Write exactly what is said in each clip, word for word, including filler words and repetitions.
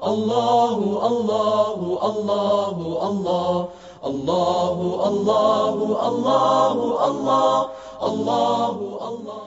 Allahu Allahu Allahu Allah Allahu Allahu Allahu Allah Allahu Allah.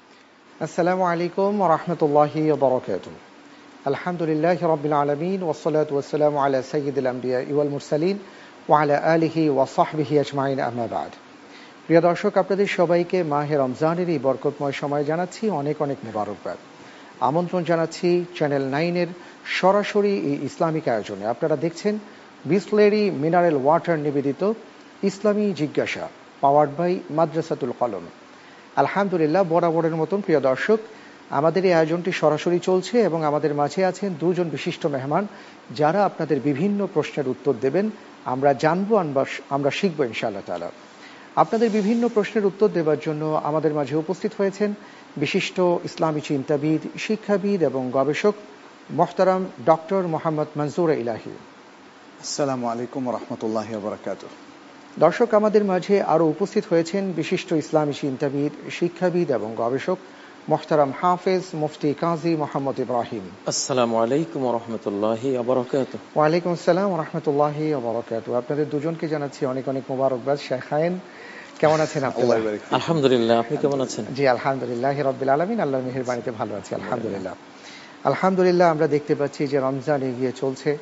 Assalamu alaikum wa rahmatullahi wa barakatuh. Alhamdulillahi rabbil alamin wassalatu wassalamu ala sayyidil anbiya'i wal mursalin wa ala alihi wa sahbihi ajma'in, amma ba'd. প্রিয় দর্শক, আপনাদের সবাইকে মাহে রমজানের এই বরকতময় সময় জানাচ্ছি অনেক অনেক মোবারকবাদ। আমন্ত্রণ জানাচ্ছি চ্যানেল নাইনের সরাসরি এই ইসলামিক আয়োজনে। আপনারা দেখছেন বিসলেরি মিনারেল ওয়াটার নিবেদিত ইসলামী জিজ্ঞাসা, পাওয়ার্ড বাই মাদ্রাসাতুল কলম। আলহামদুলিল্লাহ, বরাবরের মতন প্রিয় দর্শক, আমাদের এই আয়োজনটি সরাসরি চলছে এবং আমাদের মাঝে আছেন দুজন বিশিষ্ট মেহমান, যারা আপনাদের বিভিন্ন প্রশ্নের উত্তর দেবেন। আমরা জানবো, আমরা শিখবো ইনশাআল্লাহ তাআলা। আপনাদের বিভিন্ন প্রশ্নের উত্তর দেওয়ার জন্য আমাদের মাঝে উপস্থিত হয়েছেন বিশিষ্ট ইসলামী চিন্তাবিদ, শিক্ষাবিদ এবং গবেষক মোহতারাম ডক্টর মোহাম্মদ মনজুর ইলাহি। আসসালামু আলাইকুম ওয়া রাহমাতুল্লাহি ওয়া বারাকাতুহু। দর্শক, আমাদের মাঝে আরও উপস্থিত হয়েছেন বিশিষ্ট ইসলামী চিন্তাবিদ, শিক্ষাবিদ এবং গবেষক মোহতারাম হাফেজ মুফতি কাজী মোহাম্মদ ইব্রাহিম। আসসালামু আলাইকুম ওয়া রাহমাতুল্লাহি ওয়া বারাকাতুহু। ওয়া আলাইকুম আসসালাম ওয়া রাহমাতুল্লাহি ওয়া বারাকাতুহু। আপনাদের দুজনকে জানাচ্ছি অনেক অনেক মোবারকবাদ। শাইখায়েন, কেমন আছেন আপনারা? আলহামদুলিল্লাহ, আপনি কেমন আছেন? জি আলহামদুলিল্লাহ রাব্বিল আলামিন, আল্লাহর মেহেরবানিতে ভালো আছি আলহামদুলিল্লাহ। আলহামদুলিল্লাহ, আমরা দেখতে পাচ্ছি যে রমজান এগিয়ে চলছে।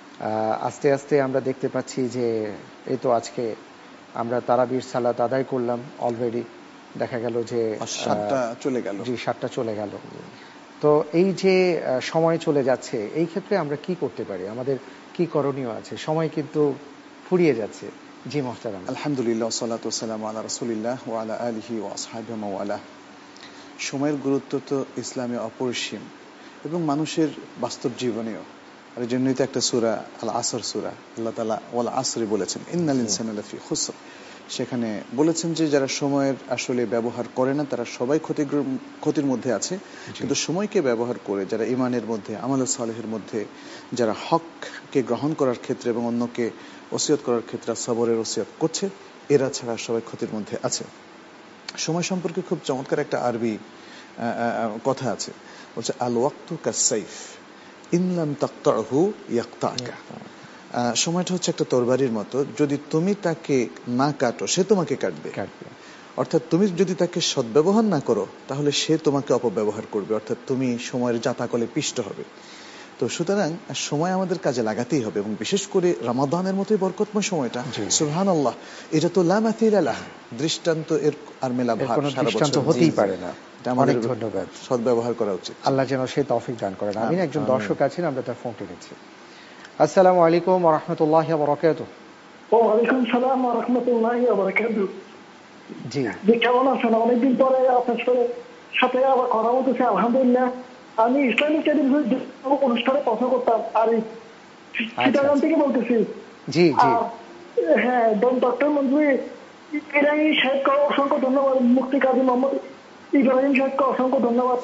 আস্তে আস্তে আমরা দেখতে পাচ্ছি যে এই তো আজকে আমরা তারাবির সালাত আদায় করলাম অলরেডি। দেখা গেল যে সাতটা চলে গেল। জি সাতটা চলে গেল। তো এই যে সময় চলে যাচ্ছে, এই ক্ষেত্রে আমরা কি করতে পারি? আমাদের কি করণীয় আছে? সময় কিন্তু ফুরিয়ে যাচ্ছে। জি মোহতারাম। আলহামদুলিল্লাহ, সালাতু ওয়াসসালামু আলা রাসূলিল্লাহ ওয়া আলা আলিহি ওয়া আসহাবিহি ওয়া ওয়ালা। সময়ের গুরুত্ব তো ইসলামে অপরিসীম এবং মানুষের বাস্তব জীবনেও। আর এই জন্যই তো একটা সূরা আল আসর সূরা, আল্লাহ তাআলা ওয়াল আসরি বলেছেন, ইন্নাল ইনসানা লাফি খুসর। সেখানে বলেছেন যে যারা সময়ের আসলে ব্যবহার করে না তারা সবাই ক্ষতিগ্রস্ত ক্ষতির মধ্যে আছে, কিন্তু সময়কে ব্যবহার করে যারা ঈমানের মধ্যে, আমালে সালেহের মধ্যে, যারা হককে গ্রহণ করার ক্ষেত্রে এবং অন্যকে ওসিয়ত করার ক্ষেত্রে সবরের ওসিয়ত করছে, এরা ছাড়া সবাই ক্ষতির মধ্যে আছে। সময় সম্পর্কে খুব চমৎকার একটা আরবি কথা আছে, বলছে আল ওয়াক্তু কাস-সাইফ ইন লাম তাকতাহু ইয়াকতাকা। সময়টা হচ্ছে একটা তরবারির মতো, যদি তুমি তাকে না কাটো সে তোমাকে কাটবে। অর্থাৎ তুমি যদি তাকে সদ্ব্যবহার না করো তাহলে সে তোমাকে অপব্যবহার করবে, অর্থাৎ তুমি সময়ের জাতাকলে পিষ্ট হবে। তো সুতরাং সময় আমাদের কাজে লাগাতেই হবে, এবং বিশেষ করে রমাদানের মতোই বরকতময় সময়টা, সুবহানাল্লাহ, এটা তো লা মাসিলা লাহ, দৃষ্টান্ত এর আর মেলা ভার সারা বছর হতেই পারে না। অনেক ধন্যবাদ। সদ্ব্যবহার করা উচিত। আল্লাহ যেন সেই তৌফিক দান করেন। আমিন। একজন দর্শক আছেন, আমরা তার ফোনটি নিচ্ছি। আসসালামু আলাইকুম ওয়া রাহমাতুল্লাহি ওয়া বারাকাতুহু। ওয়া আলাইকুম সালাম ওয়া রাহমাতুল্লাহি ওয়া বারাকাতুহু। জি জি, কেমন আছেন? অনেকদিন পরে আপনার সাথে আবার কথা বলতেছি, আলহামদুলিল্লাহ। আমি ইসলামিক টেলিভিশন অনুষ্ঠানে কথা করতাম, আর চিটাগাং থেকে বলতেছি। জি জি হ্যাঁ, ডক্টর মনজুর ইলাহি সাহেবকে অসংখ্য ধন্যবাদ, মুফতি কাজী মোহাম্মদ ইব্রাহিম সাহেবকে অসংখ্য ধন্যবাদ।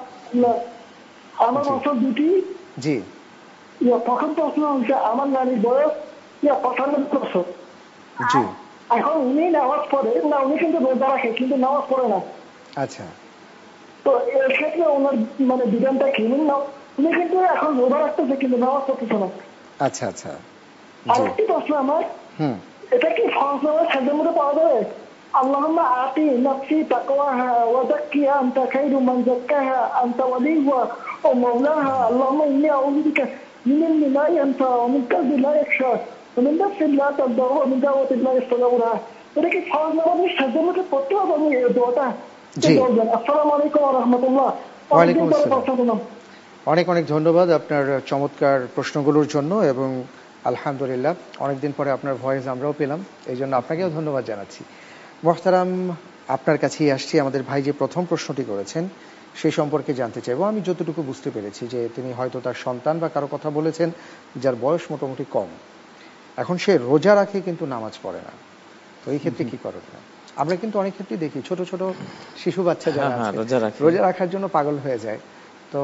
আমার প্রশ্ন দুটি। জি প্রথম প্রশ্ন হচ্ছে, আমার নারীর বয়স পঁচানব্বই বছর। জি এখন উনি নামাজ পড়ে না, উনি কিন্তু রোজা রাখে কিন্তু নামাজ পড়ে না। আচ্ছা, তো এর ক্ষেত্রে ওনার মানে বিধানটা কি? উনি কিন্তু এখন রোজা রাখতেছে কিন্তু নামাজ পড়তেছে না। আচ্ছা আচ্ছা। আরেকটি প্রশ্ন আমার, এটা কি ফরজ নামাজ সাজের মধ্যে পাওয়া যাবে? আল্লাহুম্মা আতি নাফসি তাকওয়াহা ওয়া যাক্কিহা আনতা খায়রু মান যাক্কাহা আনতা ওয়ালিয়ুহা ওয়া মাওলাহা। আল্লাহুম্মা ইন্নী আউযু বিকা মিনাল লা ইয়ানফা ওয়া মিন কালবিন লা ইয়াখশা ওয়া মিন নাফসিন লা তাদউ ওয়া মিন দাওয়াতিন লা ইয়াসতাউরা। এটা কি ফরজ নামাজ সাজের মধ্যে পড়তে হবে আমি এই দোয়াটা? জি। আসসালামু আলাইকুম ওয়া রাহমাতুল্লাহ। ওয়া আলাইকুম আসসালাম। অনেক অনেক ধন্যবাদ আপনার চমৎকার প্রশ্নগুলোর জন্য, এবং আলহামদুলিল্লাহ অনেকদিন পরে আপনার ভয়েস আমরাও পেলাম, এই জন্য আপনাকেও ধন্যবাদ জানাচ্ছি। মোহতারাম, আপনার কাছেই আসছি। আমাদের ভাই যে প্রথম প্রশ্নটি করেছেন সেই সম্পর্কে জানতে চাইবো। আমি যতটুকু বুঝতে পেরেছি যে তিনি হয়তো তার সন্তান বা কারো কথা বলেছেন যার বয়স মোটামুটি কম, এখন সে রোজা রাখে কিন্তু নামাজ পড়ে না। তো এই ক্ষেত্রে কি করণীয়? আমরা কিন্তু অনেক ক্ষেত্রে দেখি ছোট ছোট শিশু বাচ্চা যারা আছে রোজা রাখার জন্য পাগল হয়ে যায়। তো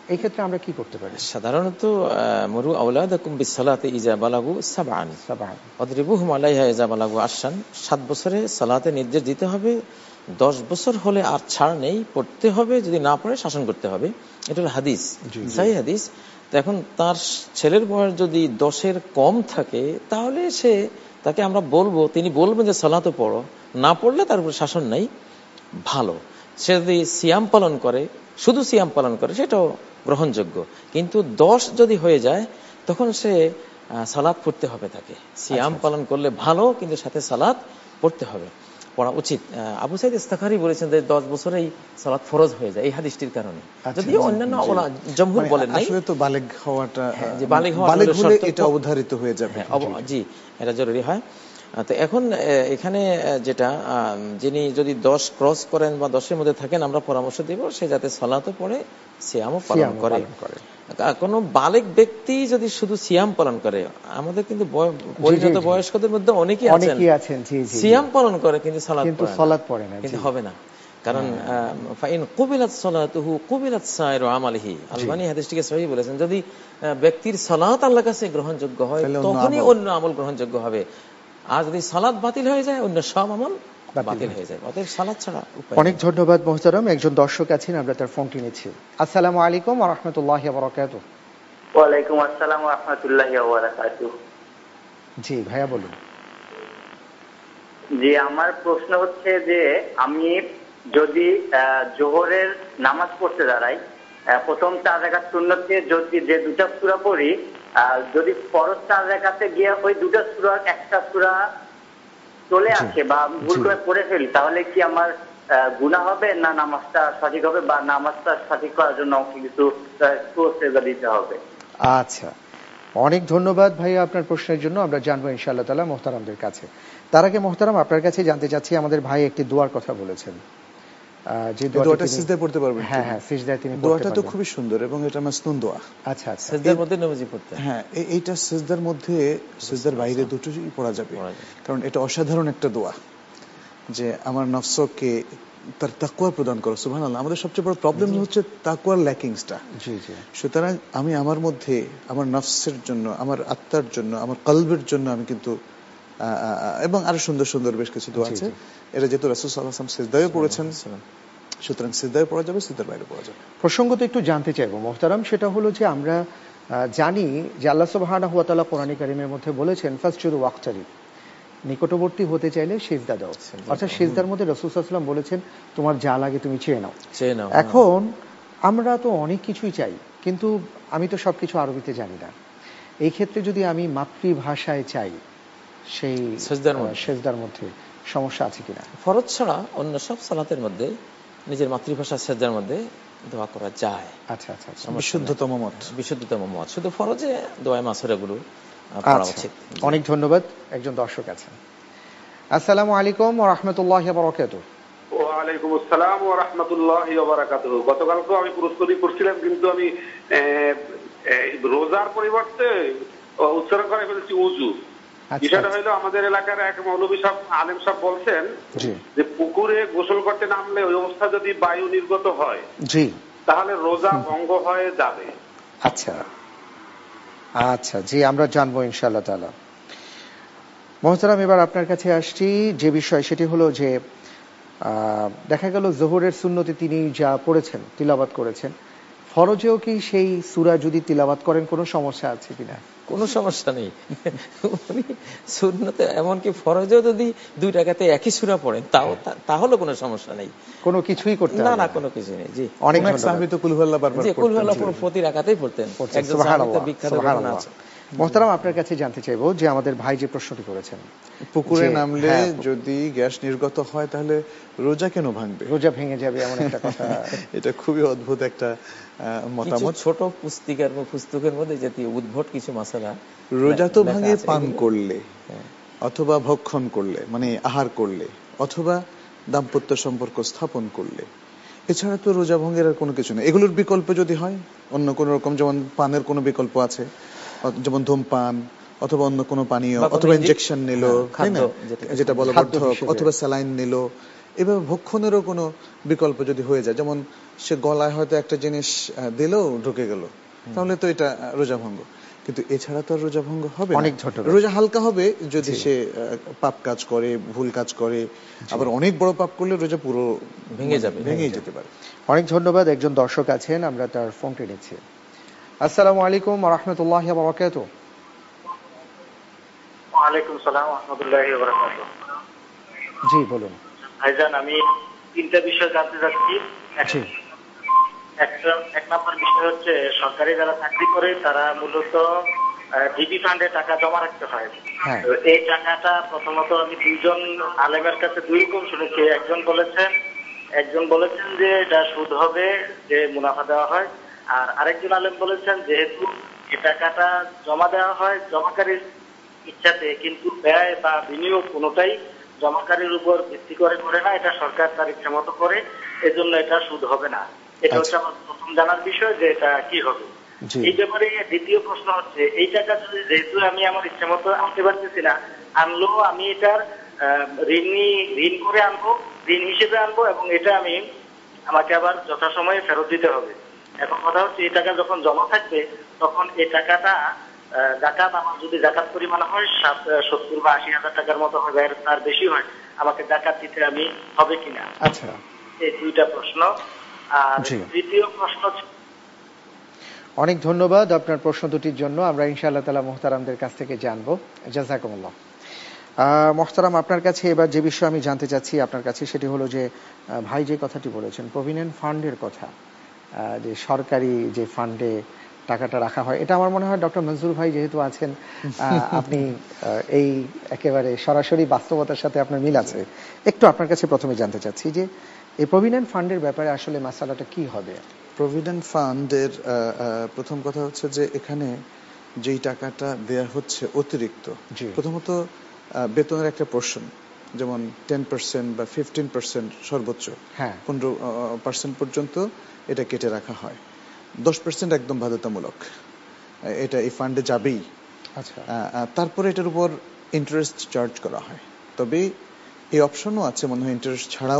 এই ক্ষেত্রে আমরা কি করতে পারি? সাধারণত মুরু আওলাদাকুম বিসসালাতি ইজা বালাগু সাবআন সাবআন ওয়াদরিবুহুম আলাইহা ইজা বালাগু আশরান। সাত বছরে সালাতে নির্দেশ দিতে হবে, দশ বছর হলে আর ছাড় নেই, পড়তে হবে, যদি না পড়ে শাসন করতে হবে। এটা হলো হাদিস, সহিহ হাদিস। তো এখন তার ছেলের বয়স যদি দশের কম থাকে তাহলে সে তাকে আমরা বলবো, তিনি বলবেন যে সালাতে পড়ো, না পড়লে তার উপর শাসন নেই, ভালো। সে যদি সিয়াম পালন করে, শুধু সিয়াম পালন করে, সেটাও গ্রহণযোগ্য। কিন্তু দশ যদি হয়ে যায় তখন সে সালাত পড়তে হবে তাকে। সিয়াম পালন করলে ভালো, কিন্তু সাথে সালাত পড়তে হবে, পড়া উচিত। আবু সাইদ ইস্তাখারি বলেছেন যে দশ বছরেই সালাত ফরজ হয়ে যায় এই হাদিসটির কারণে, যদিও অন্যান্য জমহুর বলেন নাই। আসলে তো বালেগ হওয়াটা, যে বালেগ হওয়া এটা অবধারিত হয়ে যাবে। জি, এটা জরুরি হয়। তো এখন এখানে যেটা, যিনি যদি দশ ক্রস করেন বা দশের মধ্যে থাকেন, আমরা পরামর্শ দেব সে যাতে সালাতও পড়ে, সিয়ামও পালন করে। কোন বালেগ ব্যক্তি যদি শুধু সিয়াম পালন করে, আমাদের কিন্তু পরিণত বয়স্কদের মধ্যে অনেকেই আছেন সিয়াম পালন করে কিন্তু সালাত পড়ে না, কিন্তু হবে না। কারণ ফাইন কুবিলাত সালাতুহু কুবিলাত সাইরু আমালিহি, আলবানী হাদিসটিকে সহিহ বলেছেন, যদি ব্যক্তির সালাত আল্লাহর কাছে গ্রহণযোগ্য হয় তখনই অন্য আমল গ্রহণযোগ্য হবে। আর যদি সালাত বাতিল হয়ে যায় অন্য সব আমল বাতিল হয়ে যায়। অতএব সালাত ছাড়া উপায় নেই। অনেক ধন্যবাদ মোহতারাম। একজন দর্শক আছেন, আমরা তার ফোনটি নিচ্ছি। আসসালামু আলাইকুম ওয়া রাহমাতুল্লাহি ওয়া বারাকাতুহু। ওয়া আলাইকুম আসসালাম ওয়া রাহমাতুল্লাহি ওয়া বারাকাতুহু। জি ভাইয়া বলুন। জি, আমার প্রশ্ন হচ্ছে যে আমি যদি জোহরের নামাজ পড়তে দাঁড়াই, প্রথম চার রাকাত সুন্নতে যদি যে দুটা সূরা পড়ি, যদি ফরজ চার রাকাতে গিয়ে ওই দুটা সূরার একটা সূরা চলে আসে বা ভুল করে পড়ে ফেলি, তাহলে কি আমার গুনাহ হবে না নামাজটা সঠিক হবে, বা নামাজটা সঠিক করার জন্য আমাকে কিছু প্রস্তুতি দিতে হবে? আচ্ছা, অনেক ধন্যবাদ ভাইয়া আপনার প্রশ্নের জন্য। আমরা জানবো ইনশাআল্লাহ তাআলা মুহতারামদের কাছে। তার আগে মুহতারাম আপনার কাছে জানতে চাচ্ছি, আমাদের ভাই একটি দোয়ার কথা বলেছেন, যে দোয়াটা সিজদায় পড়তে পারবেন। হ্যাঁ হ্যাঁ, সিজদায় তিনি পড়তে পারবেন। দোয়াটা তো খুবই সুন্দর এবং এটা মাসনুন দোয়া। আচ্ছা আচ্ছা, সিজদার মধ্যে নামাজি পড়তে। হ্যাঁ, এইটা সিজদার মধ্যে, সিজদার বাইরে দুটোই পড়া যাবে, কারণ এটা অসাধারণ একটা দোয়া যে আমার নফসকে তার তাকওয়া প্রদান করো। সুবহানাল্লাহ, আমাদের সবচেয়ে বড় প্রবলেম হচ্ছে তাকওয়ার ল্যাকিংসটা। জি জি। সুতরাং আমি আমার মধ্যে আমার নফসের জন্য, আমার আত্মার জন্য, আমার কলবের জন্য আমি কিন্তু, এবং আরো সুন্দর সুন্দর বেশ কিছু দোয়া আছে। এটা যেহেতু রাসূল সাল্লাল্লাহু আলাইহি ওয়াসাল্লাম সিজদায় পড়েছেন, সুতরাং সিজদায় পড়া যাবে, সিজদার বাইরে পড়া যাবে। প্রসঙ্গত একটু জানতে চাইবো মুহতারাম, সেটা হলো যে আমরা জানি যে আল্লাহ সুবহানাহু ওয়া তাআলা কোরআনে কারীমের মধ্যে বলেছেন ফাসজুদু ওয়াকতারিব, নিকটবর্তী হতে চাইলে সিজদা দাও। অর্থাৎ সিজদার মধ্যে রাসূল সাল্লাল্লাহু আলাইহি ওয়াসাল্লাম বলেছেন তোমার যা লাগে তুমি চেয়ে নাও, চেয়ে নাও। এখন আমরা তো অনেক কিছুই চাই, কিন্তু আমি তো সবকিছু আরবিতে জানি না। এই ক্ষেত্রে যদি আমি মাতৃভাষায় চাই, সেই সিজদার মধ্যে সমস্যা আছে কিনা? ফরজ ছাড়া অন্য সব সালাতের মধ্যে নিজের মাতৃভাষা সিজদার মধ্যে দোয়া করা যায়। আচ্ছা আচ্ছা, বিশুদ্ধতম মত, বিশুদ্ধতম মত। শুধু ফরজে দোয়া মাসুরাগুলো পড়া উচিত। অনেক ধন্যবাদ। একজন দর্শক আছেন। আসসালামু আলাইকুম ওয়া রাহমাতুল্লাহি ওয়া বারাকাতুহু। ওয়া আলাইকুম আসসালাম ওয়া রাহমাতুল্লাহি ওয়া বারাকাতুহু। গতকালকে আমি প্রশ্নটি করছিলাম, কিন্তু আমি রোজার পরিবর্তে উচ্চারণ করে ফেলেছি উযু। বিষয়টা হলো, আমাদের এলাকার এক মৌলভী সাহেব, আলেম সাহেব বলছেন যে পুকুরে গোসল করতে নামলে ওই অবস্থা যদি বায়ু নির্গত হয়, জি, তাহলে রোজা ভঙ্গ হয়ে যাবে। আচ্ছা আচ্ছা, জি, আমরা জানবো ইনশাআল্লাহ তাআলা। মুহতারাম, এবার আপনার কাছে আসছি যে বিষয়, সেটি হলো যে দেখা গেল জোহরের সুন্নতে তিনি যা পড়েছেন, তিলাওয়াত করেছেন, ফরজেও কি সেই সূরা যদি তিলাওয়াত করেন কোনো সমস্যা আছে কিনা? কোনো সমস্যা নেই। উনি সুন্নতে, এমনকি ফরজেও যদি দুই রাকাতে একই সূরা পড়েন তাও, তাহলে কোনো সমস্যা নেই, কোনো কিছুই করতে না না, কোনো কিছু নেই। জি, অনেক সাহাবী তো কুল হুয়াল্লাহ বারবার পড়তেন। জি, কুল হুয়াল্লাহ প্রতি রাকাতেই পড়তেন। একজন সাহাবীর বিখ্যাত ঘটনা আছে। মুহতারাম, আপনার কাছে জানতে চাইবো যে আমাদের ভাই যে প্রশ্নটি করেছেন, পুকুরে নামলে যদি গ্যাস নির্গত হয় তাহলে রোজা কেন ভাঙবে? রোজা ভেঙে যাবে এমন একটা কথা। এটা খুবই অদ্ভুত একটা মতামত। ছোট পুস্তিকার পুস্তকের মধ্যে জাতীয় উদ্ভট কিছু মাসালা। রোজা তো ভাঙে পান করলে, অথবা ভক্ষণ করলে, মানে আহার করলে, অথবা দাম্পত্য সম্পর্ক স্থাপন করলে। এছাড়া তো রোজা ভঙ্গের আর কোনো কিছু নেই। এগুলোর বিকল্প যদি হয় অন্য কোন রকম, যেমন পানের কোনো বিকল্প আছে, যেমন ধূমপান, অথবা অন্য কোনো পানীয়, অথবা ইনজেকশন নিল, তাই না, যেটা বলবর্ধক, অথবা স্যালাইন নিল, এভাবে ভক্ষণেরও কোনো বিকল্প যদি হয়ে যায়, যেমন সে গলায় হয়তো একটা জিনিস দিলেও ঢুকে গেল, তাহলে তো এটা রোজা ভঙ্গ। কিন্তু এছাড়া তো আর রোজা ভঙ্গ হবে না। রোজা হালকা হবে যদি সে পাপ কাজ করে, ভুল কাজ করে। আবার অনেক বড় পাপ করলে রোজা পুরো ভেঙে যাবে, ভেঙে যেতে পারে। অনেক ধন্যবাদ। একজন দর্শক আছেন, আমরা তার ফোনটি নিচ্ছি। আসসালামু আলাইকুম ওয়া রাহমাতুল্লাহি ওয়া বারাকাতুহু। ওয়া আলাইকুম সালাম ওয়া রাহমাতুল্লাহি ওয়া বারাকাতুহু। জি বলুন ভাইজান, আমি তিনটা বিষয় জানতে চাচ্ছি। জি। একটা এক নম্বর বিষয় হচ্ছে, সরকারি যারা চাকরি করে তারা মূলত ডিবি ফান্ডে টাকা জমা রাখতে হয়। তো এই টাকাটা প্রথমত আমি দুইজন আলেমের কাছে দুই রকম শুনেছি। একজন বলেছেন একজন বলেছেন যে এটা সুদ হবে, যে মুনাফা দেওয়া হয়। আর আরেকজন আলেম বলেছেন যেহেতু এই টাকাটা জমা দেওয়া হয় জমাকারীর ইচ্ছাতে, কিন্তু ব্যয় বা বিনিয়োগ কোনোটাই জমাকারীর উপর ভিত্তি করে করে না, এটা সরকার তার ইচ্ছা মতো করে, এজন্য এটা সুদ হবে না। এটা হচ্ছে আমার প্রথম জানার বিষয় যে এটা কি হবে। এই ব্যাপারে দ্বিতীয় প্রশ্ন হচ্ছে, এই টাকা যদি যেহেতু আমি আমার ইচ্ছা মতো আনতে পারতেছি না, আনলেও আমি এটার ঋণ ঋণ করে আনবো, ঋণ হিসেবে আনবো, এবং এটা আমি আমাকে আবার যথাসময়ে ফেরত দিতে হবে। এখন কথা হচ্ছে, এই টাকা যখন জমা থাকবে তখন এই টাকাটা জাকাত আমার যদি জাকাত পরিমাণ হয় সত্তর বা আশি হাজার টাকার মতো হবে, তার বেশি হয়, আমাকে জাকাত দিতে আমি হবে কিনা। আচ্ছা, এই দুইটা প্রশ্ন। আর তৃতীয় প্রশ্ন। অনেক ধন্যবাদ আপনার প্রশ্ন দুটির জন্য। আমরা ইনশাআল্লাহ তাআলা মুহতারামদের কাছ থেকে জানবো। জাযাকুমুল্লাহ। মুহতারাম, আপনার কাছে এবার যে বিষয় আমি জানতে চাচ্ছি আপনার কাছে, সেটি হলো যে ভাই যে কথাটি বলেছেন প্রভিডেন্ট ফান্ডের কথা, যে সরকারি যে ফান্ডে টাকাটা রাখা হয়, এটা আমার মনে হয় ডক্টর মনজুর ভাই যেহেতু আছেন, আপনি এই একেবারে সরাসরি বাস্তবতার সাথে আপনার মিল আছে। একটু আপনার কাছে প্রথমে জানতে চাচ্ছি যে এই প্রভিডেন্ট ফান্ডের ব্যাপারে আসলে মাসালাটা কি হবে। প্রভিডেন্ট ফান্ডের প্রথম কথা হচ্ছে যে এখানে যেই টাকাটা দেয়া হচ্ছে অতিরিক্ত, প্রথমত বেতনের একটা পোরশন, যেমন টেন পার্সেন্ট বা ফিফটিন পার্সেন্ট সর্বোচ্চ পনেরো পার্সেন্ট পর্যন্ত এটা কেটে রাখা হয়। দশ পার্সেন্ট একদম বাধ্যতামূলক, এটা এই ফান্ডে যাবেই। আচ্ছা, তারপরে এটার উপর ইন্টারেস্ট চার্জ করা হয়। তবে এই অপশনও আছে মনে হয় ইন্টারেস্ট ছাড়াও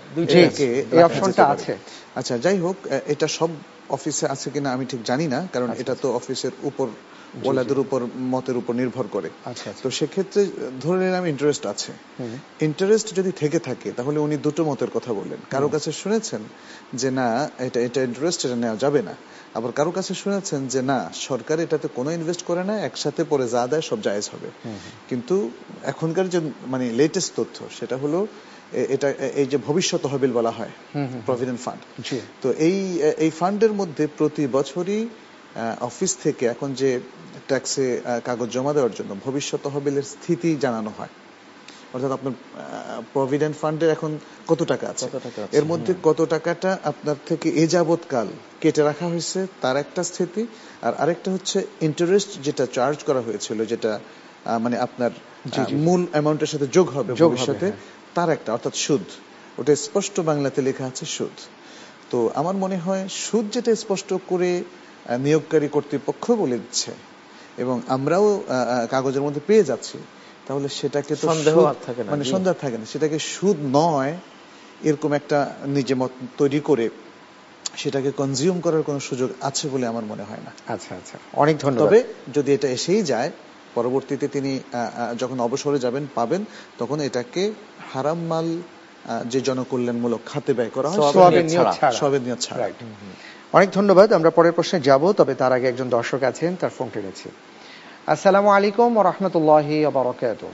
এই অপশনটা আছে। আচ্ছা, যাই হোক, এটা সব অফিসে আছে কিনা আমি ঠিক জানি না, কারণ এটা তো অফিসের উপর ওলাদের উপর মতের উপর নির্ভর করে। তো সেক্ষেত্রে ধরে নিলাম ইন্টারেস্ট আছে। ইন্টারেস্ট যদি থেকে থাকে তাহলে উনি দুটো মতের কথা বললেন। কারো কাছে শুনেছেন যে না এটা এটা ইন্টারেস্ট, এটা নেওয়া যাবে না। আবার কারো কাছে শুনেছেন যে না, সরকার এটাতে কোনো ইনভেস্ট করে না, একসাথে পরে যা দেয় সব জায়েজ হবে। কিন্তু এখনকার যে মানে লেটেস্ট তথ্য সেটা হলো এটা এই যে ভবিষ্যৎ তহবিল বলা হয়, প্রভিডেন্ট ফান্ড। তো এই এই ফান্ডের মধ্যে প্রতি বছরই অফিস থেকে এখন যে ট্যাক্সে কাগজ জমা দেওয়ার জন্য ভবিষ্যৎ তহবিলের স্থিতি জানানো হয়। অর্থাৎ আপনার প্রভিডেন্ট ফান্ডে এখন কত টাকা আছে, এর মধ্যে কত টাকাটা আপনার থেকে এ যাবৎকাল কেটে রাখা হয়েছে তার একটা স্থিতি, আর আরেকটা হচ্ছে ইন্টারেস্ট যেটা চার্জ করা হয়েছিল, যেটা মানে আপনার মূল অ্যামাউন্টের সাথে যোগ হবে ভবিষ্যতে, তার একটা, অর্থাৎ সুদ। ওটা স্পষ্ট বাংলাতে লেখা আছে সুদ। তো আমার মনে হয় সুদ যেটা স্পষ্ট করে নিয়োগকারী কর্তৃপক্ষ বলে দিচ্ছে এবং আমরাও কাগজের মধ্যে পেয়ে যাচ্ছি, তাহলে সেটাকে তো সন্দেহ থাকে না, মানে সন্দেহ থাকে না, সেটাকে সুদ নয় এরকম একটা নিজে মত তৈরি করে সেটাকে কনজিউম করার কোনো সুযোগ আছে বলে আমার মনে হয় না। আচ্ছা আচ্ছা, অনেক ধন্যবাদ। তবে যদি এটা এসেই যায়, পরবর্তীতে তিনি যখন অবসরে যাবেন পাবেন, তখন এটাকে হারাম মাল যে জনকল্যাণমূলক খাতে ব্যয় করা হয় সওয়াবের নিয়ত ছাড়া। অনেক ধন্যবাদ। আমরা পরের প্রশ্নে যাব, তবে তার আগে একজন দর্শক আছেন, তার ফোন টেনেছি। আসসালামু আলাইকুম ওয়া রাহমাতুল্লাহি ওয়া বারাকাতুহু।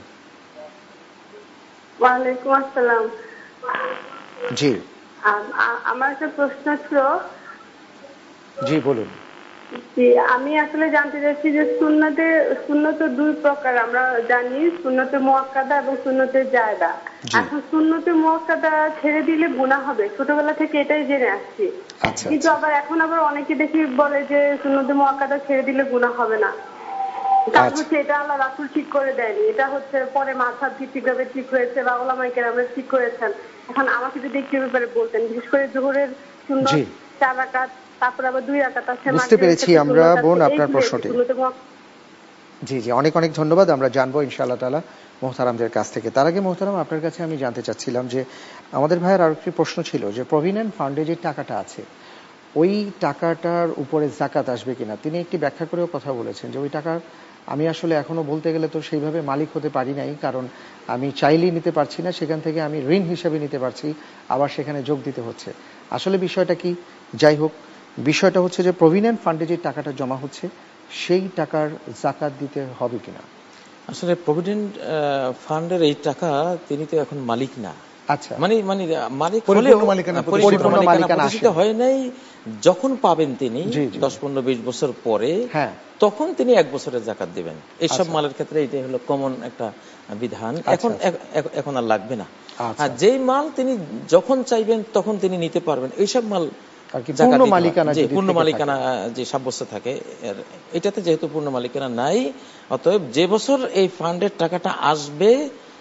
ওয়া আলাইকুম আসসালাম। জি, আমার একটা প্রশ্ন ছিল। জি বলুন। জি, আমি আসলে জানতে চাচ্ছি যে সুন্নতে সুন্নত দুই প্রকার আমরা জানি, সুন্নতে মুআক্কাদা এবং সুন্নতে জায়েদা। এখন সুন্নতে মুআক্কাদা ছেড়ে দিলে গুনাহ হবে, ছোটবেলা থেকে এটাই জেনে আসছি। কিন্তু আবার এখন আবার অনেকে দেখি বলে যে সুন্নতে মুআক্কাদা ছেড়ে দিলে গুনাহ হবে না। কারণ হচ্ছে এটা আল্লাহ রাসূল ঠিক করে দেয়নি, এটা হচ্ছে পরে মাযহাব ভিত্তিকভাবে ঠিক হয়েছে বা উলামায়ে কেরামরা ঠিক করেছেন। এখন আমাকে যদি একটু ব্যাপারে বলতেন, বিশেষ করে যোহরের সুন্নত চার রাকাত, তারপর আবার দুই রাকাত আছে। বুঝতে পেরেছি আমরা বোন আপনার প্রশ্নটি। জি জি অনেক অনেক ধন্যবাদ। আমরা জানবো ইনশাআল্লাহ তাআলা মোহতারামদের কাছ থেকে। তার আগে মোহতারাম আপনার কাছে আমি জানতে চাচ্ছিলাম যে আমাদের ভাইয়ের আর একটি প্রশ্ন ছিল যে প্রভিডেন্ট ফান্ডে যে টাকাটা আছে ওই টাকাটার উপরে যাকাত আসবে কিনা। তিনি একটি ব্যাখ্যা করেও কথা বলেছেন যে ওই টাকার আমি আসলে এখনো বলতে গেলে তো সেইভাবে মালিক হতে পারি নাই, কারণ আমি চাইলেই নিতে পারছি না, সেখান থেকে আমি ঋণ হিসেবে নিতে পারছি, আবার সেখানে যোগ দিতে হচ্ছে। আসলে বিষয়টা কি? যাই হোক, বিষয়টা হচ্ছে যে প্রভিডেন্ট ফান্ডে যে টাকাটা জমা হচ্ছে সেই টাকার যাকাত দিতে হবে কিনা। আসলে প্রভিডেন্ট ফান্ডের এই টাকা তিনি তো এখন মালিক না। আচ্ছা, মানে মানে মালিক হলেও পরিপূর্ণ মালিকানা প্রতিষ্ঠিত হয় নাই। যখন পাবেন তিনি দশ পনেরো বিশ বছর পরে, হ্যাঁ তখন তিনি এক বছরের যাকাত দিবেন। এইসব মালের ক্ষেত্রে এটাই হলো কমন একটা বিধান। এখন এখন আর লাগবে না। আর যেই মাল তিনি যখন চাইবেন তখন তিনি নিতে পারবেন, এইসব মাল পূর্ণ মালিকানা পূর্ণ মালিকানা যে সাব্যস্ত থাকে। এটাতে যেহেতু পূর্ণ মালিকানা নাই, অতএব যে বছর এই ফান্ডের টাকাটা আসবে,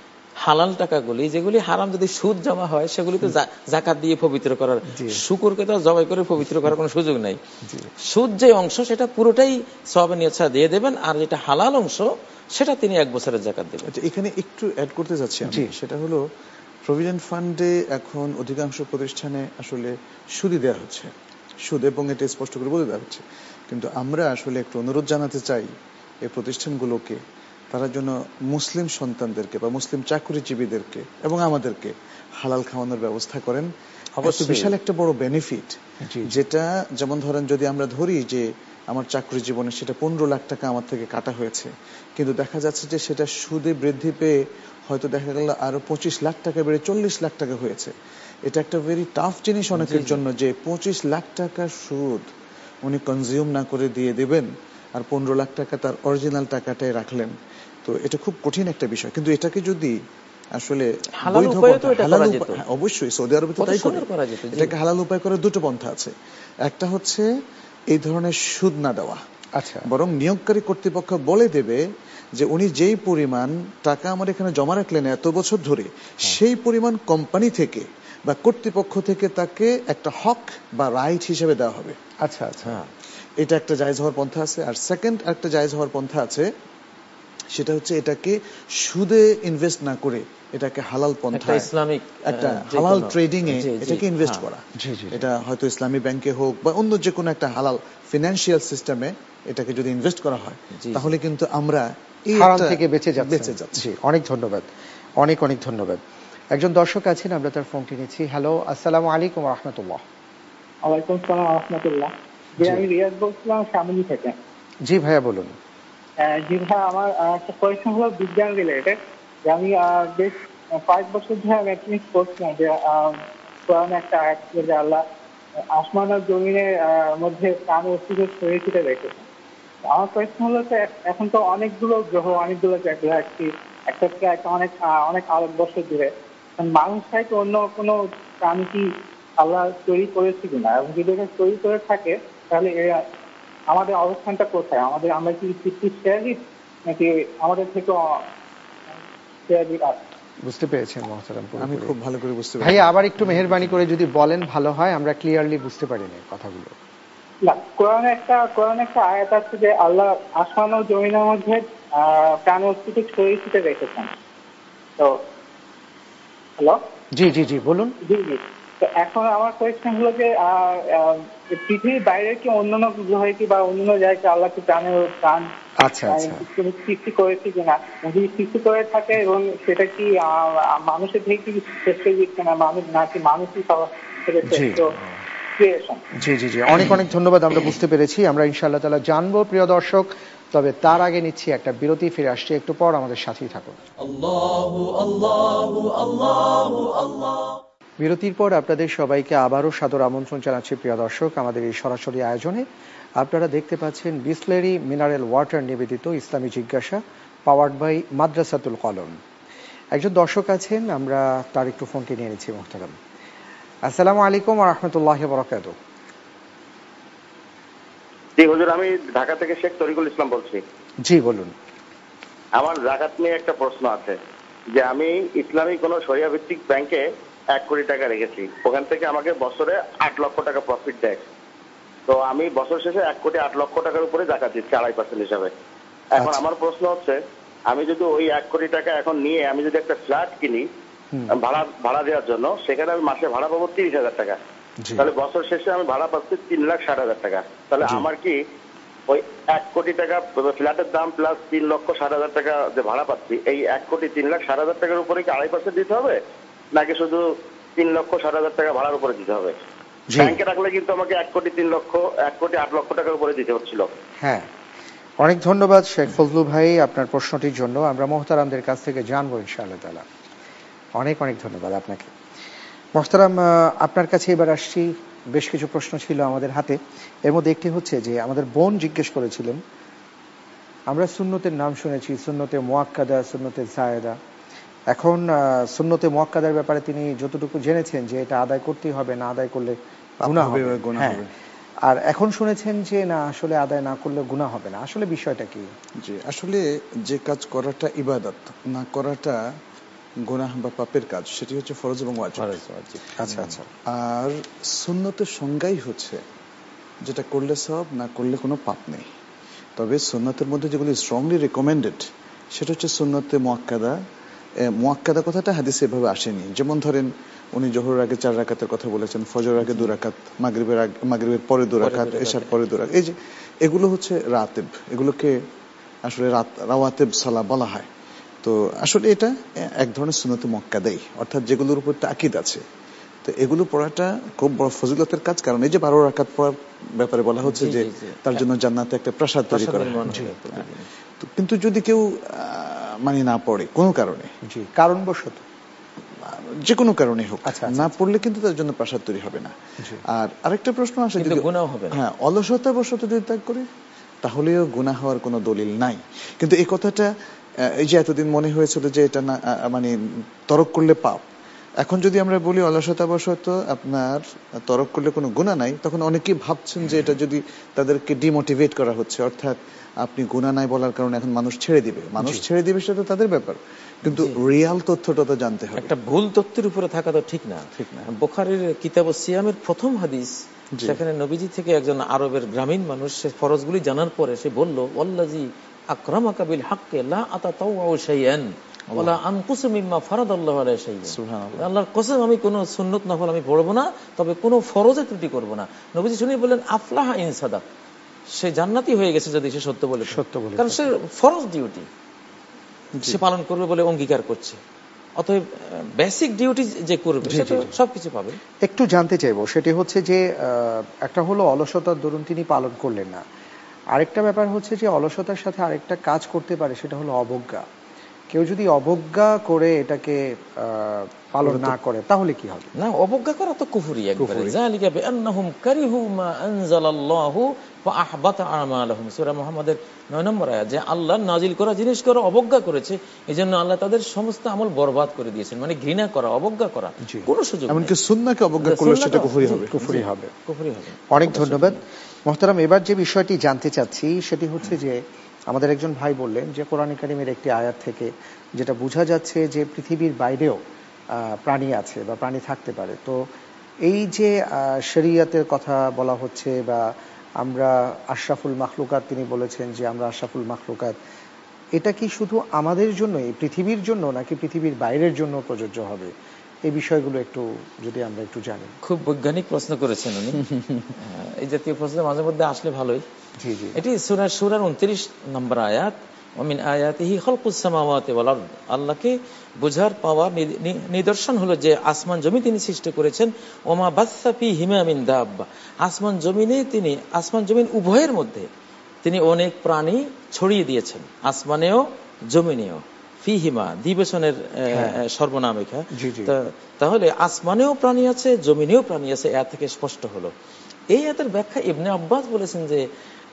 হালাল টাকাগুলি যেগুলি হারাম যদি সুদ জমা হয় সেগুলি তো যাকাত দিয়ে পবিত্র করার, শুকুরকে তো জবাই করে পবিত্র করার কোনো সুযোগ নাই। সুদ যে অংশ সেটা পুরোটাই সওয়াবে নিয়ত ছাড়া দিয়ে দেবেন, আর যেটা হালাল অংশ সেটা তিনি এক বছরের যাকাত দেবেন। এখানে একটু অ্যাড করতে যাচ্ছি আমি, সেটা হলো প্রভিডেন্ট ফান্ডে এখন অধিকাংশ প্রতিষ্ঠানে আসলে সুদই দেওয়া হচ্ছে, সুদ, এবং এটা স্পষ্ট করে বলে দেওয়া হচ্ছে। কিন্তু আমরা আসলে একটু অনুরোধ জানাতে চাই এই প্রতিষ্ঠানগুলোকে, তারা জন্য মুসলিম সন্তানদেরকে বা মুসলিম চাকরিজীবীদেরকে এবং আমাদেরকে হালাল খাওয়ানোর ব্যবস্থা করেন। অবশ্য বিশাল একটা বড় বেনিফিট, যেটা যেমন ধরেন যদি আমরা ধরি যে আমার চাকরি জীবনে সেটা পনেরো লাখ টাকা আমার থেকে কাটা হয়েছে, কিন্তু দেখা যাচ্ছে যে সেটা সুদে বৃদ্ধি পেয়ে হয়তো দেখা গেল আরো পঁচিশ লাখ টাকা বেড়ে চল্লিশ লাখ টাকা হয়েছে। এটা একটা ভেরি টাফ জিনিস অনেকের জন্য, যে পঁচিশ লাখ টাকা সুদ উনি কনজিউম না করে দিয়ে দেবেন আর পনেরো লাখ টাকা তার অরিজিনাল টাকাটাই রাখলেন। তো এটা খুব কঠিন একটা বিষয়। কিন্তু এটাকে যদি আসলে অবশ্যই সৌদি আরবে তো তাই করে, এটাকে হালাল উপায় করার দুটো পন্থা আছে। একটা হচ্ছে এই ধরনের সুদ না দেওয়া, আচ্ছা, বরং নিয়োগকারী কর্তৃপক্ষ বলে দেবে যে উনি যেই পরিমাণ টাকা আমার এখানে জমা রাখলেন এত বছর ধরে, সেই পরিমাণ কোম্পানি থেকে বা কর্তৃপক্ষ থেকে তাকে একটা হক বা রাইট হিসেবে দেওয়া হবে। আচ্ছা আচ্ছা, এটা একটা জায়েজ হওয়ার পন্থা আছে। আর সেকেন্ড একটা জায়েজ হওয়ার পন্থা আছে, সেটা হচ্ছে এটাকে সুদে ইনভেস্ট না করে এটাকে হালাল পন্থা, ইসলামিক একটা হালাল ট্রেডিং এ এটাকে ইনভেস্ট করা। এটা হয়তো ইসলামী ব্যাংকে হোক বা অন্য যে কোনো একটা হালাল ফিনান্সিয়াল সিস্টেমে এটাকে যদি ইনভেস্ট করা হয়, তাহলে কিন্তু আমরা এই হারাম থেকে বেঁচে বেঁচে যাচ্ছি। অনেক ধন্যবাদ, অনেক অনেক ধন্যবাদ। একজন দর্শক আছেন, আমরা তার ফোনটি নিচ্ছি। হ্যালো, আসসালামু আলাইকুম ওয়া রাহমাতুল্লাহ। ওয়ালাইকুম আসসালাম ওয়া রাহমাতুল্লাহ। আমি রিয়াজ বলছিলাম শামলি থেকে। জি ভাইয়া বলুন। জি ভাই, আমার একটা কোয়েশ্চেন হলো বিজ্ঞান রিলেটেড। যে আমি বেশ কয়েক বছর ধরে ম্যাথমেটিক্স পড়ছিলাম, যে কোরআনে একটা আয়াত ছিল যে আল্লাহ আসমান আর জমিনের মধ্যে প্রাণ অস্তিত্ব ছড়িয়ে ছিটে রেখেছেন। আমার কোয়েশ্চেন হলো যে এখন তো অনেকগুলো গ্রহ, অনেকগুলো গ্যালাক্সি একটা থেকে একটা অনেক অনেক আলোক বছর দূরে, মানুষ চাইতে অন্য কোনো প্রাণী কি আল্লাহ তৈরি করেছে কিনা, এবং যদি এটা তৈরি করে থাকে তাহলে আমাদের অবস্থানটা কোথায়? আমাদের আমরা কি শেয়ারিট নাকি আমাদের থেকে শেয়ারিট আছে? বুঝতে পেরেছেন মহতারাম? আমি খুব ভালো করে বুঝতে পেরেছি। ভাইয়া আবার একটু মেহেরবানি করে যদি বলেন ভালো হয়, আমরা ক্লিয়ারলি বুঝতে পারিনি কথাগুলো। না, কোরআনে একটা কোরআনে একটা আয়াত আছে যে আল্লাহ আসমান ও জমিনের মধ্যে প্রাণ অস্তিত্ব ছড়িয়ে ছিটে রেখেছেন। তো হ্যালো, জি জি জি বলুন। জি জি তো এখন আমার কোয়েশ্চেন হলো যে পৃথিবীর বাইরে কি অন্যান্য গ্রহে কি বা অন্যান্য জায়গায় আল্লাহ কি প্রাণের প্রাণ আচ্ছা আচ্ছা সৃষ্টি করেছে কিনা, যদি সৃষ্টি করে থাকে এবং সেটা কি মানুষের থেকে কি শ্রেষ্ঠ কিনা, মানুষ নাকি মানুষই সবার থেকে শ্রেষ্ঠ? জি জি জি অনেক অনেক ধন্যবাদ, আমরা বুঝতে পেরেছি। আমরা ইনশাআল্লাহ তাআলা জানবো প্রিয় দর্শক, তবে তার আগে নিচ্ছি একটা বিরতি, ফিরে আসছে একটু পর, আমাদের সাথেই থাকুন। আল্লাহু আল্লাহু আল্লাহু আল্লাহ। বিরতির পর আপনাদের সবাইকে আবারও সাদর আমন্ত্রণ জানাচ্ছি প্রিয় দর্শক আমাদের এই সরাসরি আয়োজনে। আপনারা দেখতে পাচ্ছেন বিসলেরি মিনারেল ওয়াটার নিবেদিত ইসলামী জিজ্ঞাসা, পাওয়ার্ড বাই মাদ্রাসাতুল কলম। একজন দর্শক আছেন, আমরা তার একটু ফোনটি নিয়ে নিচ্ছি। মোহতারাম, আসসালামু আলাইকুম ওয়া রাহমাতুল্লাহি ওয়া বারাকাতুহু। জি হুজুর, আমি ঢাকা থেকে শেখ তরিকুল ইসলাম বলছি। জি বলুন। আমার যাকাত নিয়ে একটা প্রশ্ন আছে, যে আমি ইসলামী কোন শরিয়া ভিত্তিক ব্যাংকে এক কোটি টাকা রেখেছি, ওখান থেকে আমাকে বছরে আট লক্ষ টাকা প্রফিট দেয়। তো আমি বছর শেষে এক কোটি আট লক্ষ টাকার উপরে যাকাত দিচ্ছি আড়াই পার্সেন্ট হিসাবে। এখন আমার প্রশ্ন হচ্ছে, আমি যদি ওই এক কোটি টাকা এখন নিয়ে আমি যদি একটা ফ্ল্যাট কিনি ভাড়া ভাড়া দেওয়ার জন্য, সেখানে আমি মাসে ভাড়া পাবো তিরিশ হাজার টাকা, তাহলে বছর শেষে আমি ভাড়া পাচ্ছি তিন লাখ ষাট হাজার টাকা। তাহলে আমার কি ওই এক কোটি টাকা ফ্ল্যাটের দাম প্লাস তিন লক্ষ ষাট হাজার টাকা যে ভাড়া পাচ্ছি, এই এক কোটি তিন লাখ ষাট হাজার টাকার উপরে কি আড়াই পার্সেন্ট দিতে হবে, নাকি শুধু তিন লক্ষ ষাট হাজার টাকা ভাড়ার উপরে দিতে হবে? ব্যাংকে রাখলে কিন্তু আমাকে এক কোটি তিন লক্ষ এক কোটি আট লক্ষ টাকার উপরে দিতে হচ্ছিল। হ্যাঁ, অনেক ধন্যবাদ শেখ ফজলু ভাই আপনার প্রশ্নটির জন্য। আমরা মোহতারামদের কাছ থেকে জানবো ইনশাআল্লাহ তাআলা। অনেক অনেক ধন্যবাদ আপনাকে। মোহতারাম, আপনার কাছে এবার আসছি। বেশ কিছু প্রশ্ন ছিল আমাদের হাতে, এর মধ্যে একটি হচ্ছে যে আমাদের বোন জিজ্ঞেস করেছিলেন, আমরা সুন্নতের নাম শুনেছি, সুন্নতে মুআক্কাদা, সুন্নতে জায়েদা। এখন সুন্নতে মুআক্কাদার ব্যাপারে তিনি যতটুকু জেনেছেন যে এটা আদায় করতেই হবে, না আদায় করলে গুনাহ হবে। হ্যাঁ, আর এখন শুনেছেন যে না আসলে আদায় না করলে গুনাহ হবে না। আসলে বিষয়টা কি? জি, আসলে যে কাজ করাটা ইবাদত, না করাটা গুনাহ বা পাপের কাজ, সেটি হচ্ছে ফরজ এবং ওয়াজিব। আচ্ছা আচ্ছা। আর সুন্নতের সংজ্ঞাই হচ্ছে যেটা করলে সওয়াব, না করলে কোনো পাপ নেই। তবে সুন্নতের মধ্যে যেগুলি স্ট্রংলি রেকমেন্ডেড সেটা হচ্ছে সুন্নতে মুআক্কাদা। মুআক্কাদা কথাটা হাদিসে এভাবে আসেনি। যেমন ধরেন উনি জোহরের আগে চার রাকাতের কথা বলেছেন, ফজরের আগে দু রাকাত, মাগরিবের আগে মাগরিবের পরে দু রাকাত, এশার পরে দু রাকাত। এই যে এগুলো হচ্ছে রাতেব, এগুলোকে আসলে রাত রাওয়াতেব সালাহ বলা হয়। তো আসলে এটা এক ধরনের সুন্নতে মুআক্কাদাই, অর্থাৎ যেগুলোর উপর তাকিদ আছে। তো এগুলো পড়াটা খুব বড় ফজিলতের কাজ, কারণ এই যে বারো রাকাত পড়ার ব্যাপারে বলা হচ্ছে যে তার জন্য জান্নাতে একটা প্রাসাদ তৈরি করা। কিন্তু যদি কেউ মানে না পড়ে কোনো কারণে, জি কারণবশত, যে কোনো কারণে হোক, না পড়লে কিন্তু তার জন্য প্রাসাদ তৈরি হবে না। আর আরেকটা প্রশ্ন আসে, হ্যাঁ অলসতা বশত যদি ত্যাগ করে তাহলেও গুনাহ হওয়ার কোনো দলিল নাই। কিন্তু এই কথাটা এই যে এতদিন মনে হয়েছিল যে এটা না মানে তরক করলে পাপ, এখন যদি আমরা বলি অলসতাবশত আপনার তরক করলে কোনো গুনাহ নাই, তখন অনেকেই ভাবছেন যে এটা যদি তাদেরকে ডিমোটিভেট করা হচ্ছে, অর্থাৎ আপনি গুনাহ নাই বলার কারণে এখন মানুষ ছেড়ে দিবে। মানুষ ছেড়ে দিবে সেটা তাদের ব্যাপার, কিন্তু রিয়াল তথ্যটা তো জানতে হবে। একটা ভুল তথ্যের উপরে থাকা তো ঠিক না। ঠিক না। বুখারীর কিতাব সিয়ামের প্রথম হাদিস, সেখানে নবীজি থেকে একজন আরবের গ্রামীণ মানুষ সে ফরজগুলি জানার পরে সে বলল, ওয়াল্লাযী আকরামাকা বিল হাক্কি লা আতাতাওয়াউ শাইআন ওয়ালা আনকুসু মিম্মা ফারাদাল্লাহু আলাইহি শাইআন। সুবহানাল্লাহ, আল্লাহর কসম আমি কোনো সুন্নত নফল আমি পড়ব না, তবে কোনো ফরজে ত্রুটি করব না। নবীজি শুনে বললেন, আফলাহা ইন সাদাক, সে জান্নাতি হয়ে গেছে যদি সে সত্য বলে। সত্য বলে, কারণ সে ফরজ ডিউটি সে পালন করবে বলে অঙ্গীকার করছে। অতএব বেসিক ডিউটি যে করবে সে তো সবকিছু পাবে। একটু জানতে চাইবো, সেটি হচ্ছে যে একটা হলো অলসতার দরুন তিনি পালন করলেন না, আরেকটা ব্যাপার হচ্ছে যে অলসতার সাথে আরেকটা কাজ করতে পারে, সেটা হলো অবজ্ঞা। কেউ যদি অবজ্ঞা করে এটাকে পালন না করে তাহলে কি হবে? না, অবজ্ঞা করা তো কুফরি একবারে। যালিকা বিআন্নাহুম কারিহু মা আনজালাল্লাহু ফাআহবাতা আমালুহুম, সূরা মুহাম্মাদের নয় নম্বর আয়াত, যে আল্লাহ নাজিল করা জিনিস করে অবজ্ঞা করেছে, এজন্য আল্লাহ তাদের সমস্ত আমল বরবাদ করে দিয়েছেন। মানে ঘৃণা করা, অবজ্ঞা করা কোনো সুযোগ নেই। এমনকি সুন্নাহকে অবজ্ঞা করলে সেটা কুফরি হবে। কুফরি হবে, কুফরি হবে। অনেক ধন্যবাদ মুহতারাম। এবার যে বিষয়টি জানতে চাচ্ছি সেটি হচ্ছে যে আমাদের একজন ভাই বললেন যে কোরআন কারীমের একটি আয়াত থেকে যেটা বোঝা যাচ্ছে যে পৃথিবীর বাইরেও প্রাণী আছে বা প্রাণী থাকতে পারে। তো এই যে শরীয়তের কথা বলা হচ্ছে বা আমরা আশরাফুল মাখলুকাত, তিনি বলেছেন যে আমরা আশরাফুল মাখলুকাত, এটা কি শুধু আমাদের জন্য, এই পৃথিবীর জন্য, নাকি পৃথিবীর বাইরের জন্য প্রযোজ্য হবে? এই বিষয়গুলো একটু যদি আমরা একটু জানি। খুব বৈজ্ঞানিক প্রশ্ন করেছেন উনি। এই জাতীয় প্রশ্ন মাঝে মধ্যে আসলে ভালোই। জি জি, এটি সূরা সূরার উনত্রিশ নম্বর আয়াত, ওমিন আয়াতিহি খালকুস সামাওয়াতি ওয়াল আরদ, আল্লাহকে বোঝার পাওয়া নিদর্শন হলো যে আসমান জমি তিনি সৃষ্টি করেছেন। ওমা বাসসা ফীহিমা মিন দাব্বা, আসমান জমিনে তিনি আসমান জমিন উভয়ের মধ্যে তিনি অনেক প্রাণী ছড়িয়ে দিয়েছেন, আসমানেও জমিনেও। ফিহিমা দ্বিবচনের সর্বনাম এখানে। তাহলে আসমানেও প্রাণী আছে, জমিনেও প্রাণী আছে, এ থেকে স্পষ্ট হলো। এই আয়াতের ব্যাখ্যা ইবনে আব্বাস বলেছেন যে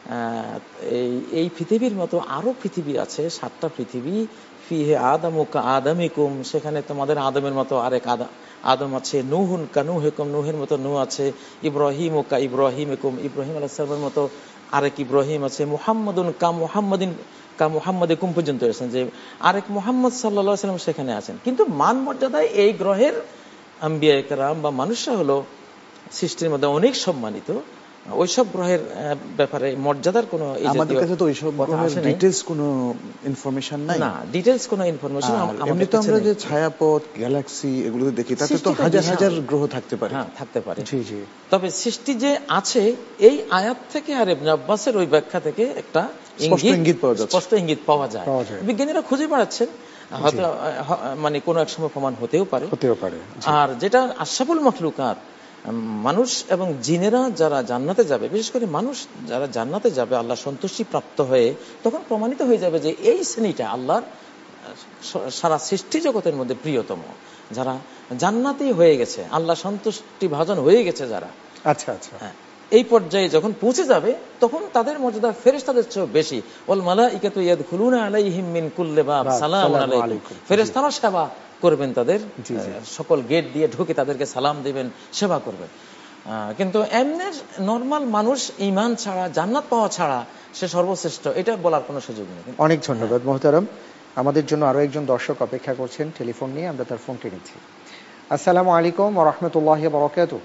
এই পৃথিবীর মতো আরো পৃথিবী আছে, সাতটা পৃথিবী। ফিহে আদমু কা আদমিকুম, সেখানে তোমাদের আদমের মতো আরেক আদম আছে। নূহুন কা নূহিকুম, নূহের মতো নূহ আছে। ইব্রাহিম কা ইব্রাহিমিকুম, ইব্রাহিম আলাইহিস সালামের মতো আরেক ইব্রাহিম আছে। মুহাম্মাদুন কা মুহাম্মাদিন কা মুহাম্মাদিকুম পর্যন্ত এসেছেন, যে আরেক মুহাম্মদ সাল্লাল্লাহু আলাইহি ওয়াসাল্লাম সেখানে আছেন। কিন্তু মান মর্যাদায় এই গ্রহের আম্বিয়া কেরাম বা মানুষরা হলো সৃষ্টির মধ্যে অনেক সম্মানিত। ওইসব গ্রহের ব্যাপারে মর্যাদার কোনো, আমাদের কাছে তো ওইসব গ্রহের ডিটেইলস কোনো ইনফরমেশন নাই, না ডিটেইলস কোনো ইনফরমেশন। এমনি তো আমরা যে ছায়াপথ, গ্যালাক্সি এগুলো দেখি, তাতে তো হাজার হাজার গ্রহ থাকতে পারে। হ্যাঁ, থাকতে পারে। জি জি। তবে সৃষ্টি যে আছে এই আয়াত থেকে আর ইবনে আব্বাসের ওই ব্যাখ্যা থেকে একটা ইঙ্গিত পাওয়া যায়, স্পষ্ট ইঙ্গিত পাওয়া যায়। বিজ্ঞানীরা খুঁজে বেড়াচ্ছেন, হয়তো মানে কোনো এক সময় প্রমাণ হতেও পারে হতেও পারে আর যেটা আশরাফুল মাখলুকাত, মানুষ এবং জিনেরা যারা জান্নাতে যাবে, বিশেষ করে মানুষ যারা জান্নাতে যাবে আল্লাহ সন্তুষ্টি প্রাপ্ত হয়ে, তখন প্রমাণিত হয়ে যাবে যে এই শ্রেণীটা আল্লাহর সারা সৃষ্টি জগতের মধ্যে প্রিয়তম, যারা জান্নাতি হয়ে গেছে, আল্লাহ সন্তুষ্টি ভাজন হয়ে গেছে যারা। আচ্ছা আচ্ছা। হ্যাঁ, এই পর্যায়ে যখন পৌঁছে যাবে তখন তাদের মর্যাদা ফেরেশতাদের চেয়ে বেশি। ওয়াল মালাইকাতু ইয়াদখুলুনা আলাইহিম মিন কুল্লি বাব সালামুন আলাইকুম, ফেরেশতারা সেবা করবেন তাদের, সকল গেট দিয়ে ঢুকে তাদেরকে সালাম দিবেন, সেবা করবেন। কিন্তু এমনি নরমাল মানুষ ঈমান ছাড়া, জান্নাত পাওয়া ছাড়া সে সর্বশ্রেষ্ঠ, এটা বলার কোনো সুযোগ নেই। অনেক ধন্যবাদ মোহতারাম। আমাদের জন্য আরো একজন দর্শক অপেক্ষা করছেন টেলিফোন নিয়ে, আমরা তার ফোনটি নিচ্ছি। আসসালামু আলাইকুম ওয়া রাহমাতুল্লাহি ওয়া বারাকাতুহু।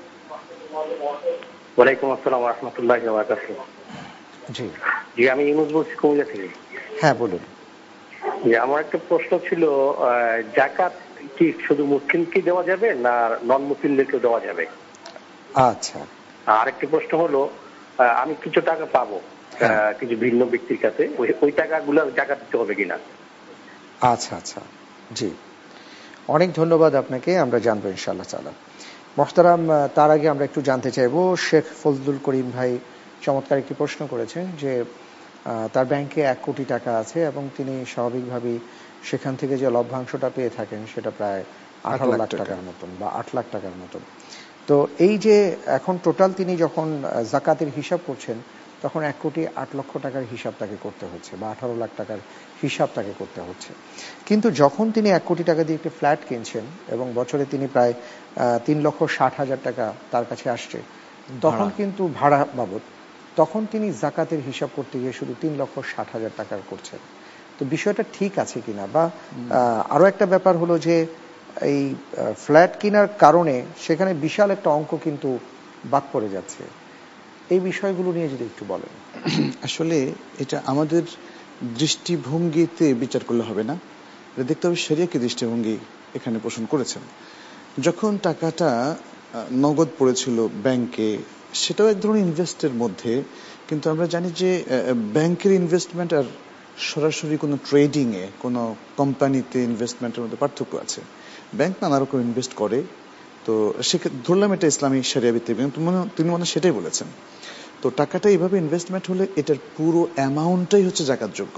ওয়ালাইকুম আসসালাম ওয়া রাহমাতুল্লাহি ওয়া বারাকাতুহু। জি জি, আমি ইউনুস বলছি কুমিল্লা থেকে। হ্যাঁ বলুন। যে আমার একটা প্রশ্ন ছিল, যাকাত কি শুধু মুসলিমকে দেওয়া যাবে না নন মুসলিমদেরকে দেওয়া যাবে? আচ্ছা। আর একটা প্রশ্ন হলো, আমি কিছু টাকা পাবো কিছু ভিন্ন ব্যক্তির কাছে, ওই টাকাগুলো যাকাত দিতে হবে কিনা? আচ্ছা আচ্ছা, জি অনেক ধন্যবাদ আপনাকে, আমরা জানবো ইনশাআল্লাহ তাআলা। মোহতারাম, তার আগে আমরা একটু জানতে চাইবো, শেখ ফজলুল করিম ভাই চমৎকার একটি প্রশ্ন করেছেন যে তার ব্যাংকে এক কোটি টাকা আছে এবং তিনি স্বাভাবিকভাবেই সেখান থেকে যে লভ্যাংশটা পেয়ে থাকেন সেটা প্রায় আঠারো লাখ টাকার মতন বা আট লাখ টাকার মতন। তো এই যে এখন টোটাল তিনি যখন জাকাতের হিসাব করছেন তখন এক কোটি আট লক্ষ টাকার হিসাব তাকে করতে হচ্ছে বা আঠারো লাখ টাকার হিসাব তাকে করতে হচ্ছে। কিন্তু যখন তিনি এক কোটি টাকা দিয়ে একটি ফ্ল্যাট কিনছেন এবং বছরে তিনি প্রায় তিন লক্ষ ষাট হাজার টাকা তার কাছে আসছে, তখন কিন্তু ভাড়া বাবদ, তখন তিনি জাকাতের হিসাব করতে গিয়ে শুধু তিন লক্ষ ষাট হাজার টাকার করছেন। তো বিষয়টা ঠিক আছে কিনা, বা আরো একটা ব্যাপার হলো যে এই ফ্ল্যাট কেনার কারণে সেখানে বিশাল একটা অঙ্ক কিন্তু বাদ পড়ে যাচ্ছে, এই বিষয়গুলো নিয়ে যদি একটু বলেন। আসলে এটা আমাদের দৃষ্টিভঙ্গিতে বিচার করলে হবে না, দেখতে হবে শরিয়া কি দৃষ্টিভঙ্গি এখানে পোষণ করেছেন। যখন টাকাটা নগদ পড়েছিল ব্যাংকে, সেটাও এক ধরনের ইনভেস্টের মধ্যে, কিন্তু আমরা জানি যে ব্যাংকের ইনভেস্টমেন্ট আর সরাসরি কোনো ট্রেডিং এ, কোনো কোম্পানিতে ইনভেস্টমেন্টের মধ্যে পার্থক্য আছে। ব্যাংক নানা রকম ইনভেস্ট করে, তো সেক্ষেত্রে ধরলাম এটা ইসলামী শরিয়া ভিত্তিক, তিনি মনে সেটাই বলেছেন। তো টাকাটা এইভাবে ইনভেস্টমেন্ট হলে এটার পুরো অ্যামাউন্টটাই হচ্ছে জাকাতযোগ্য।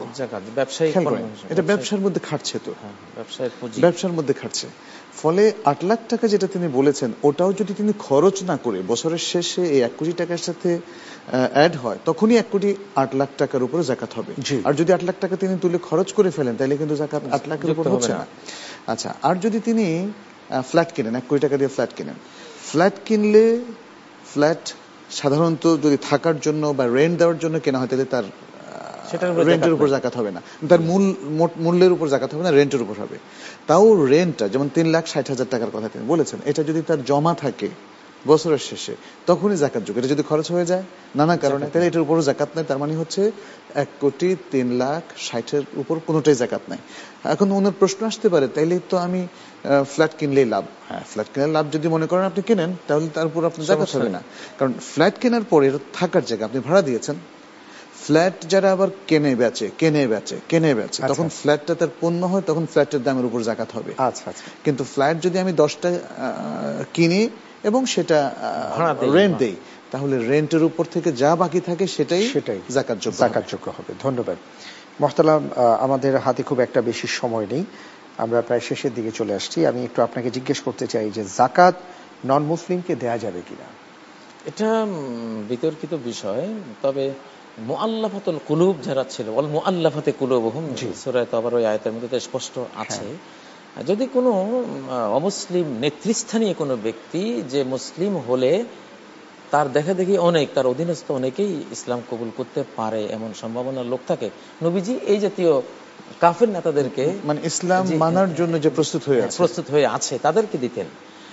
এটা ব্যবসার মধ্যে খাটছে, তো ব্যবসার মধ্যে খাটছে। ফলে আট লাখ টাকা যেটা তিনি বলেছেন, ওটাও যদি তিনি খরচ না করে বছরের শেষে এই এক কোটি টাকার সাথে অ্যাড হয়, তখনই এক কোটি আট লাখ টাকার উপরে জাকাত হবে। আর যদি আট লাখ টাকা তিনি তুলে খরচ করে ফেলেন, তাহলে কিন্তু জাকাত আট লাখের উপর হচ্ছে না। আচ্ছা, আর যদি তিনি ফ্ল্যাট কিনেন, এক কোটি টাকা দিয়ে ফ্ল্যাট কিনেন, ফ্ল্যাট কিনলে ফ্ল্যাট সাধারণত যদি থাকার জন্য বা রেন্ট দেওয়ার জন্য কেনা হয়, তাহলে তার রেন্টের উপর জাকাত হবে না, তার মূল মূল্যের উপর জাকাত হবে না, রেন্টের উপর হবে। তাও রেন্টটা যেমন তিন লাখ ষাট হাজার টাকার কথা তিনি বলেছেন, এটা যদি তার জমা থাকে বছরের শেষে, তখনই জাকাত যোগ্য। এটা যদি খরচ হয়ে যায় নানা কারণে, তাহলে এটার উপরও জাকাত নেই। তার মানে হচ্ছে এক কোটি তিন লাখ ষাটের উপর কোনোটাই জাকাত নাই। এখন ওনার প্রশ্ন আসতে পারে, তাইলে তো আমি ফ্ল্যাট কিনলেই লাভ। হ্যাঁ, ফ্ল্যাট কেনার লাভ যদি মনে করেন আপনি কেনেন, তাহলে তার উপর আপনার জাকাত হবে না। কারণ ফ্ল্যাট কেনার পরে থাকার জায়গা আপনি ভাড়া দিয়েছেন। ফ্ল্যাট যারা আবার কেনে বেচে কেনে বেচে কেনে বেচে তখন ফ্ল্যাটটা তার পণ্য হয়, তখন ফ্ল্যাটের দামের উপর জাকাত হবে। আচ্ছা আচ্ছা। কিন্তু ফ্ল্যাট যদি আমি দশটা কিনি এবং সেটা রেন্ট দেই, তাহলে রেন্টের উপর থেকে যা বাকি থাকে সেটাই সেটাই জাকাতযোগ্য জাকাতযোগ্য হবে। ধন্যবাদ মোহতারাম, আমাদের হাতে খুব একটা বেশি সময় নেই, আমরা প্রায় শেষের দিকে চলে আসছি। আমি একটু আপনাকে জিজ্ঞেস করতে চাই যে জাকাত নন মুসলিমকে দেয়া যাবে কিনা? এটা বিতর্কিত বিষয়, তবে মুআল্লাফাতুল কুলুব যারা ছিল, ওয়াল মুআল্লাফাতে কুলুবুহুম, সূরা তাওবার ওই আয়াতের মধ্যে স্পষ্ট আছে, যদি কোনো অমুসলিম নেতৃস্থানীয় কোনো ব্যক্তি, যে মুসলিম হলে তার দেখা দেখি অনেক, তার অধীনস্থ অনেকেই ইসলাম কবুল করতে পারে এমন সম্ভাবনার লোক থাকে, নবীজি এই জাতীয় কাফের নেতাদেরকে, মানে ইসলাম মানার জন্য যে প্রস্তুত হয়ে আছে প্রস্তুত হয়ে আছে তাদেরকে দিতেন।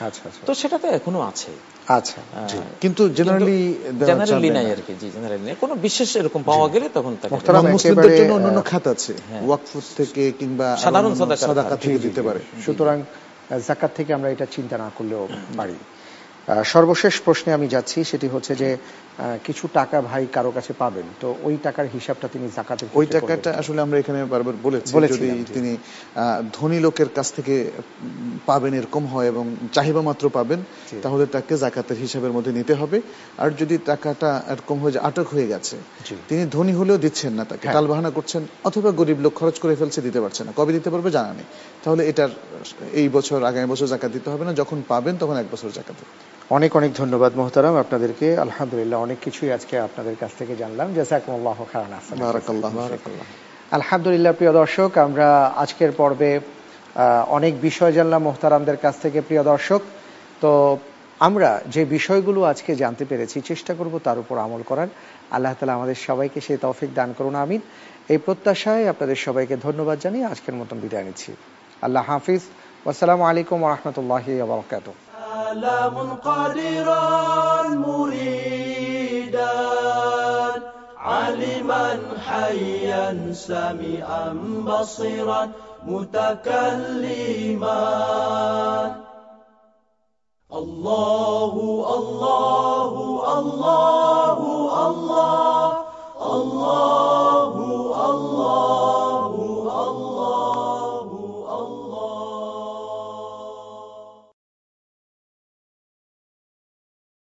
আচ্ছা আচ্ছা, তো সেটা তো এখনো আছে। আচ্ছা, কিন্তু জেনারেলি জেনারেলি নাই আর কি। জি, জেনারেলি নাই, কোনো বিশেষ এরকম পাওয়া গেলে তখন তাকে মুসলিমদের জন্য অন্যান্য খাত আছে, ওয়াকফ থেকে কিংবা সাধারণ সাদাকা থেকে দিতে পারে। সুতরাং যাকাত থেকে আমরা এটা চিন্তা না করলেও পারি। সর্বশেষ প্রশ্নে আমি যাচ্ছি, সেটি হচ্ছে যে কিছু টাকা ভাই কারো কাছে পাবেন, তো ওই টাকার হিসাবটা তিনি যাকাতের ওই টাকাটা আসলে আমরা এখানে বারবার বলেছি, যদি তিনি ধনী লোকের কাছ থেকে পাবেন এরকম হয় এবং চাহিদা মাত্র পাবেন, তাহলে তাকে যাকাতের হিসাবের মধ্যে নিতে হবে। আর যদি টাকাটা এরকম হয়ে যায় আটক হয়ে গেছে, তিনি ধনী হলেও দিচ্ছেন না, তাকে টালবাহানা করছেন, অথবা গরিব লোক খরচ করে ফেলছে দিতে পারছে না, কবে দিতে পারবে জানা নেই, তাহলে এটার এই বছর আগামী বছর যাকাত দিতে হবে না, যখন পাবেন তখন এক বছর যাকাত। অনেক অনেক ধন্যবাদ মোহতারাম আপনাদেরকে। আলহামদুলিল্লাহ অনেক কিছুই আজকে আপনাদের কাছ থেকে জানলাম। জাযাকুমুল্লাহু খায়রান। আলহামদুলিল্লাহ। প্রিয় দর্শক, আমরা আজকের পর্বে অনেক বিষয় জানলাম মোহতারামদের কাছ থেকে। প্রিয় দর্শক, তো আমরা যে বিষয়গুলো আজকে জানতে পেরেছি চেষ্টা করব তার উপর আমল করার। আল্লাহ তাআলা আমাদের সবাইকে সেই তৌফিক দান করুন, আমিন। এই প্রত্যাশায় আপনাদের সবাইকে ধন্যবাদ জানিয়ে আজকের মতন বিদায় নিচ্ছি। আল্লাহ হাফিজ। আসসালামু আলাইকুম ওয়া রাহমাতুল্লাহি ওয়া বারাকাতুহু। سلام قادرا مريدا عالما حيا سميعا بصيرا متكلما. الله الله الله الله الله